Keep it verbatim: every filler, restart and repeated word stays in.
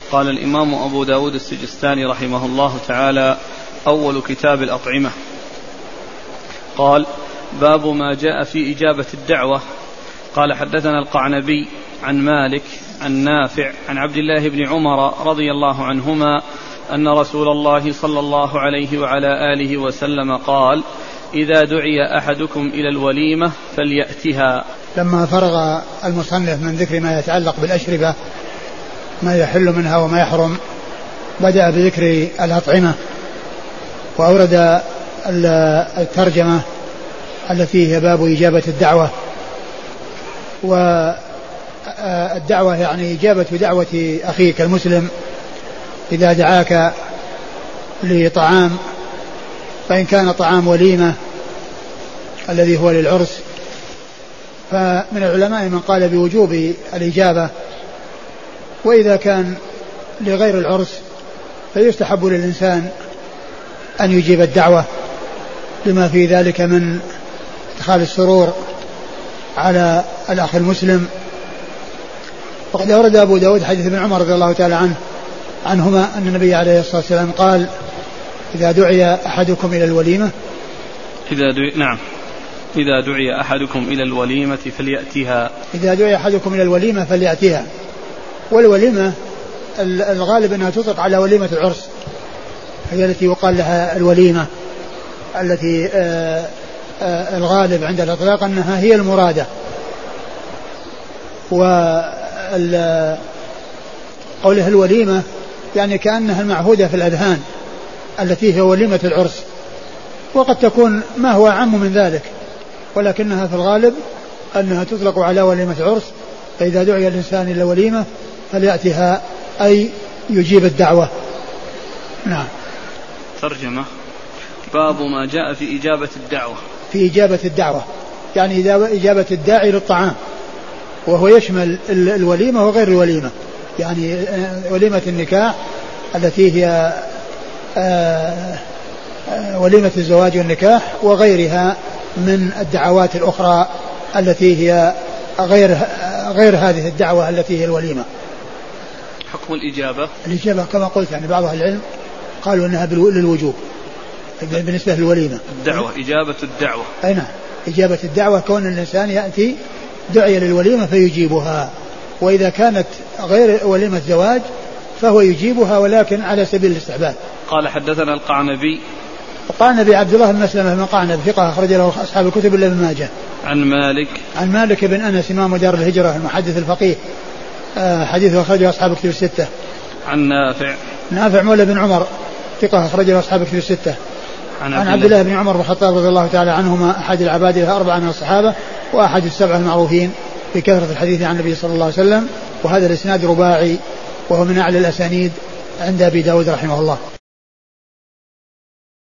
قال الإمام أبو داود السجستاني رحمه الله تعالى: أول كتاب الأطعمة. قال: باب ما جاء في إجابة الدعوة. قال: حدثنا القعنبي عن مالك عن نافع عن عبد الله بن عمر رضي الله عنهما أن رسول الله صلى الله عليه وعلى آله وسلم قال: إذا دعي أحدكم إلى الوليمة فليأتها. لما فرغ المصنف من ذكر ما يتعلق بالأشربة، ما يحل منها وما يحرم، بدأ بذكر الأطعمة، وأورد الترجمة التي هي باب إجابة الدعوة. والدعوة يعني إجابة دعوة أخيك المسلم إذا دعاك لطعام، فإن كان طعام وليمة الذي هو للعرس، فمن العلماء من قال بوجوب الإجابة، وإذا كان لغير العرس فيستحب للإنسان أن يجيب الدعوة لما في ذلك من ادخال السرور على الأخ المسلم. وقد أورد أبو داود حديث ابن عمر رضي الله تعالى عنه عنهما أن النبي عليه الصلاة والسلام قال: إذا دعي أحدكم إلى الوليمة إذا دعي نعم إذا دعي أحدكم إلى الوليمة فليأتها. إذا دعي أحدكم إلى الوليمة فليأتها. والوليمة الغالب أنها تطلق على وليمة العرس، هي التي يقال لها الوليمة، التي آآ آآ الغالب عند الإطلاق أنها هي المرادة. وقوله الوليمة يعني كأنها المعهودة في الأذهان التي هي وليمة العرس، وقد تكون ما هو أعم من ذلك، ولكنها في الغالب أنها تطلق على وليمة العرس. فإذا دعي الإنسان إلى وليمة فليأتها، أي يجيب الدعوة. نعم. ترجمة: باب ما جاء في إجابة الدعوة. في إجابة الدعوة يعني إذا إجابة الداعي للطعام، وهو يشمل الوليمة وغير الوليمة، يعني وليمة النكاح التي هي وليمة الزواج والنكاح، وغيرها من الدعوات الأخرى التي هي غير غير هذه الدعوة التي هي الوليمة. حكم الإجابة. الإجابة كما قلت يعني بعض أهل العلم قالوا أنها للوجوب بالنسبة للوليمة. الدعوة إجابة الدعوة. أي نعم، إجابة الدعوة كون الإنسان يأتي دعي للوليمة فيجيبها، وإذا كانت غير وليمة زواج فهو يجيبها ولكن على سبيل الاستحباب. قال: حدثنا القعنبي. القعنبي عبد الله بن مسلمة بن قعنب ثقة أخرج له أصحاب الكتب إلا ابن ماجه. عن مالك. عن مالك بن أنس إمام دار الهجرة المحدث الفقيه، حديثه أخرجه أصحاب الكتب الستة. عن نافع. نافع مولى بن عمر ثقة أخرجه أصحاب الكتب الستة. عن, عن عبد الله بن عمر بن الخطاب رضي الله تعالى عنهما أحد العباد الأربعة من الصحابة وأحد السبعة المعروفين بكثرة الحديث عن النبي صلى الله عليه وسلم. وهذا الإسناد رباعي، وهو من أعلى الأسانيد عند أبي داود رحمه الله.